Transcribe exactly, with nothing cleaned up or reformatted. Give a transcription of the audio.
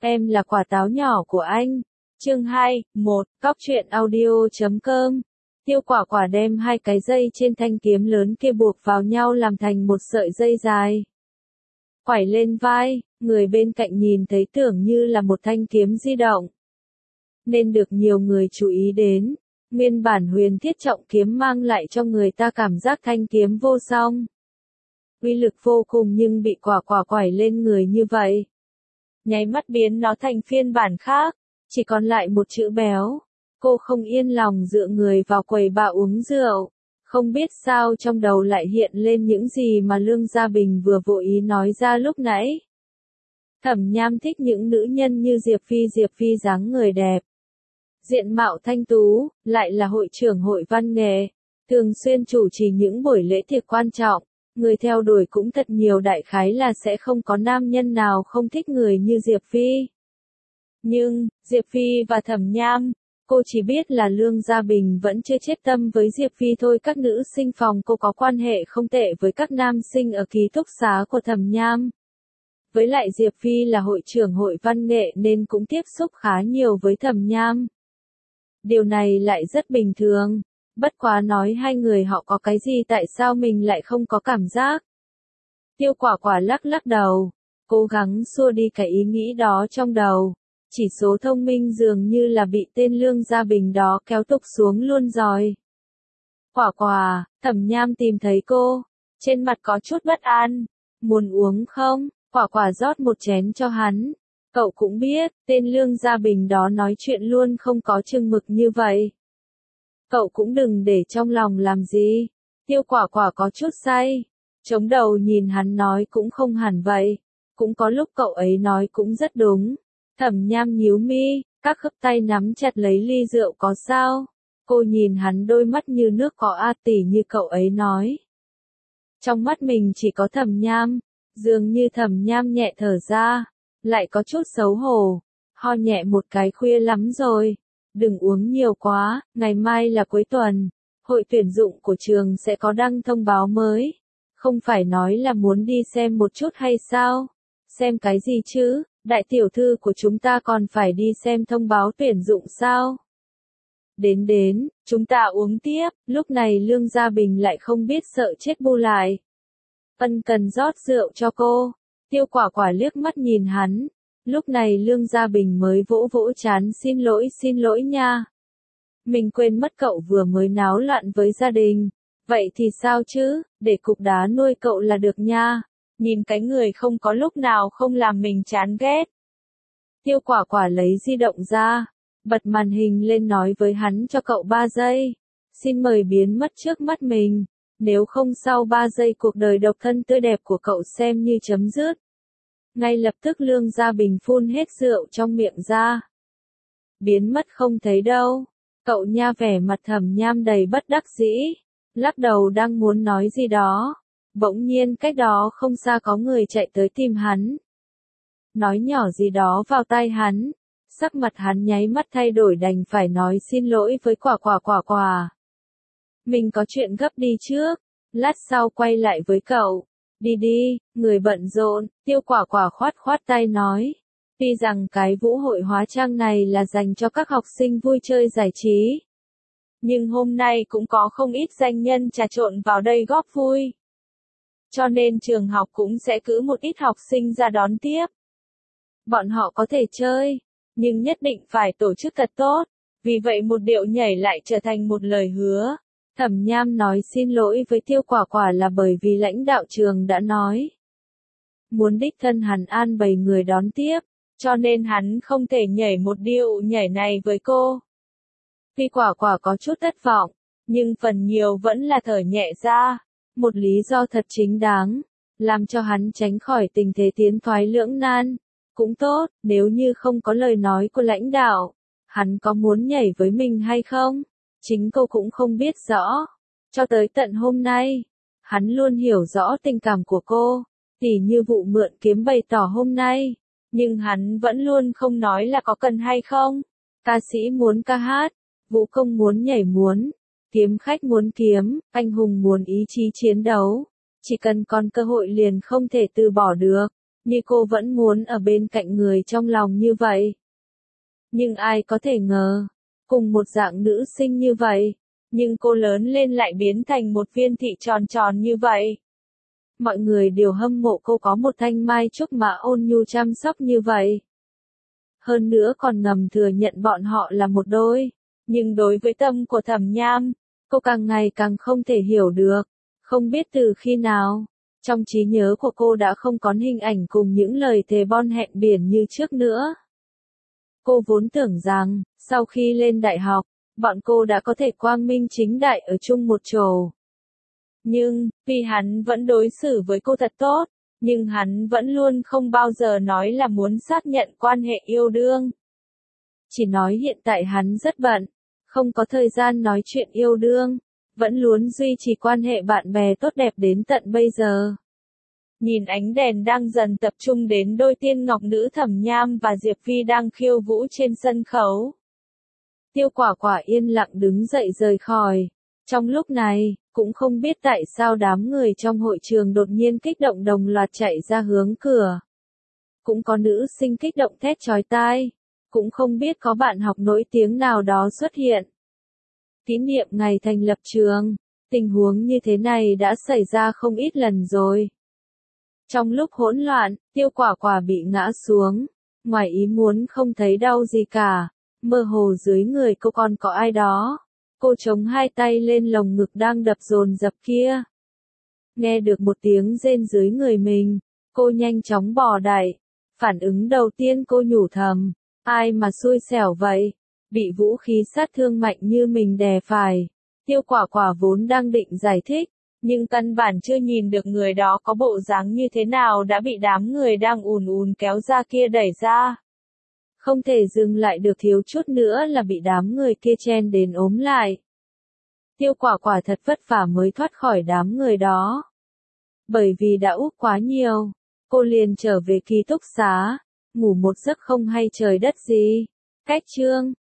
Em là quả táo nhỏ của anh. Chương hai, một, Cóc truyện audio chấm com. Tiêu Quả Quả đem hai cái dây trên thanh kiếm lớn kia buộc vào nhau làm thành một sợi dây dài. Quải lên vai, người bên cạnh nhìn thấy tưởng như là một thanh kiếm di động. Nên được nhiều người chú ý đến. Nguyên bản huyền thiết trọng kiếm mang lại cho người ta cảm giác thanh kiếm vô song. Uy lực vô cùng nhưng bị Quả Quả quải lên người như vậy. Nháy mắt biến nó thành phiên bản khác, chỉ còn lại một chữ béo. Cô không yên lòng dựa người vào quầy bà uống rượu, không biết sao trong đầu lại hiện lên những gì mà Lương Gia Bình vừa vô ý nói ra lúc nãy. Thẩm Nham thích những nữ nhân như Diệp Phi Diệp Phi dáng người đẹp. Diện mạo thanh tú, lại là hội trưởng hội văn nghệ, thường xuyên chủ trì những buổi lễ tiệc quan trọng, người theo đuổi cũng thật nhiều, đại khái là sẽ không có nam nhân nào không thích người như Diệp Phi. Nhưng, Diệp Phi và Thẩm Nham, cô chỉ biết là Lương Gia Bình vẫn chưa chết tâm với Diệp Phi thôi. Các nữ sinh phòng cô có quan hệ không tệ với các nam sinh ở ký túc xá của Thẩm Nham. Với lại Diệp Phi là hội trưởng hội văn nghệ nên cũng tiếp xúc khá nhiều với Thẩm Nham. Điều này lại rất bình thường, bất quá nói hai người họ có cái gì tại sao mình lại không có cảm giác. Tiêu Quả Quả lắc lắc đầu, cố gắng xua đi cái ý nghĩ đó trong đầu. Chỉ số thông minh dường như là bị tên Lương Gia Bình đó kéo tụt xuống luôn rồi. Quả Quả, Thẩm Nham tìm thấy cô, trên mặt có chút bất an. Muốn uống không? Quả Quả rót một chén cho hắn. Cậu cũng biết, tên Lương Gia Bình đó nói chuyện luôn không có chừng mực như vậy. Cậu cũng đừng để trong lòng làm gì. Tiêu Quả Quả có chút say, chống đầu nhìn hắn nói cũng không hẳn vậy. Cũng có lúc cậu ấy nói cũng rất đúng. Thẩm Nham nhíu mi, các khớp tay nắm chặt lấy ly rượu. Có sao? Cô nhìn hắn đôi mắt như nước có a tỉ như cậu ấy nói. Trong mắt mình chỉ có Thẩm Nham, dường như Thẩm Nham nhẹ thở ra, lại có chút xấu hổ, ho nhẹ một cái. Khuya lắm rồi, đừng uống nhiều quá, ngày mai là cuối tuần, hội tuyển dụng của trường sẽ có đăng thông báo mới. Không phải nói là muốn đi xem một chút hay sao? Xem cái gì chứ? Đại tiểu thư của chúng ta còn phải đi xem thông báo tuyển dụng sao? Đến đến, chúng ta uống tiếp. Lúc này Lương Gia Bình lại không biết sợ chết bu lại. Ân cần rót rượu cho cô. Tiêu Quả Quả liếc mắt nhìn hắn. Lúc này Lương Gia Bình mới vỗ vỗ trán, xin lỗi xin lỗi nha. Mình quên mất cậu vừa mới náo loạn với gia đình. Vậy thì sao chứ, để cục đá nuôi cậu là được nha. Nhìn cái người không có lúc nào không làm mình chán ghét. Tiêu Quả Quả lấy di động ra, bật màn hình lên nói với hắn cho cậu ba giây. Xin mời biến mất trước mắt mình. Nếu không sau ba giây cuộc đời độc thân tươi đẹp của cậu xem như chấm dứt. Ngay lập tức Lương Gia Bình phun hết rượu trong miệng ra. Biến mất không thấy đâu. Cậu nha, vẻ mặt Thẩm Nham đầy bất đắc dĩ. Lắc đầu đang muốn nói gì đó. Bỗng nhiên cách đó không xa có người chạy tới tìm hắn. Nói nhỏ gì đó vào tai hắn. Sắc mặt hắn nháy mắt thay đổi, đành phải nói xin lỗi với Quả Quả Quả Quả. Mình có chuyện gấp đi trước, lát sau quay lại với cậu. Đi đi, người bận rộn. Tiêu Quả Quả khoát khoát tay nói. Tuy rằng cái vũ hội hóa trang này là dành cho các học sinh vui chơi giải trí, nhưng hôm nay cũng có không ít danh nhân trà trộn vào đây góp vui. Cho nên trường học cũng sẽ cử một ít học sinh ra đón tiếp. Bọn họ có thể chơi, nhưng nhất định phải tổ chức thật tốt. Vì vậy một điệu nhảy lại trở thành một lời hứa. Thẩm Nham nói xin lỗi với Tiêu Quả Quả là bởi vì lãnh đạo trường đã nói. Muốn đích thân hắn an bày người đón tiếp, cho nên hắn không thể nhảy một điệu nhảy này với cô. Tuy Quả Quả có chút thất vọng, nhưng phần nhiều vẫn là thở nhẹ ra. Một lý do thật chính đáng, làm cho hắn tránh khỏi tình thế tiến thoái lưỡng nan. Cũng tốt, nếu như không có lời nói của lãnh đạo, hắn có muốn nhảy với mình hay không? Chính cô cũng không biết rõ. Cho tới tận hôm nay, hắn luôn hiểu rõ tình cảm của cô, tỉ như vụ mượn kiếm bày tỏ hôm nay. Nhưng hắn vẫn luôn không nói là có cần hay không. Ca sĩ muốn ca hát, vũ công muốn nhảy muốn, kiếm khách muốn kiếm, anh hùng muốn ý chí chiến đấu. Chỉ cần còn cơ hội liền không thể từ bỏ được. như cô vẫn muốn ở bên cạnh người trong lòng như vậy. Nhưng ai có thể ngờ, cùng một dạng nữ sinh như vậy, nhưng cô lớn lên lại biến thành một viên thị tròn tròn như vậy. Mọi người đều hâm mộ cô có một thanh mai trúc mã ôn nhu chăm sóc như vậy. Hơn nữa còn ngầm thừa nhận bọn họ là một đôi. Nhưng đối với tâm của Thẩm Nham, cô càng ngày càng không thể hiểu được. Không biết từ khi nào, trong trí nhớ của cô đã không có hình ảnh cùng những lời thề bon hẹn biển như trước nữa. Cô vốn tưởng rằng, sau khi lên đại học, bọn cô đã có thể quang minh chính đại ở chung một chỗ. Nhưng, vì hắn vẫn đối xử với cô thật tốt, nhưng hắn vẫn luôn không bao giờ nói là muốn xác nhận quan hệ yêu đương. Chỉ nói hiện tại hắn rất bận, không có thời gian nói chuyện yêu đương, vẫn luôn duy trì quan hệ bạn bè tốt đẹp đến tận bây giờ. Nhìn ánh đèn đang dần tập trung đến đôi tiên ngọc nữ Thẩm Nham và Diệp Phi đang khiêu vũ trên sân khấu. Tiêu Quả Quả yên lặng đứng dậy rời khỏi. Trong lúc này, cũng không biết tại sao đám người trong hội trường đột nhiên kích động đồng loạt chạy ra hướng cửa. Cũng có nữ sinh kích động thét chói tai. Cũng không biết có bạn học nổi tiếng nào đó xuất hiện. Kỷ niệm ngày thành lập trường, tình huống như thế này đã xảy ra không ít lần rồi. Trong lúc hỗn loạn, Tiêu Quả Quả bị ngã xuống, ngoài ý muốn không thấy đau gì cả, mơ hồ dưới người cô còn có ai đó. Cô chống hai tay lên lồng ngực đang đập dồn dập kia. Nghe được một tiếng rên dưới người mình, cô nhanh chóng bò dậy. Phản ứng đầu tiên cô nhủ thầm, ai mà xui xẻo vậy, bị vũ khí sát thương mạnh như mình đè phải. Tiêu Quả Quả vốn đang định giải thích, nhưng căn bản chưa nhìn được người đó có bộ dáng như thế nào đã bị đám người đang ùn ùn kéo ra kia đẩy ra. Không thể dừng lại được, thiếu chút nữa là bị đám người kia chen đến ốm lại. Tiêu Quả Quả thật vất vả mới thoát khỏi đám người đó. Bởi vì đã úp quá nhiều, cô liền trở về ký túc xá, ngủ một giấc không hay trời đất gì. Cách chương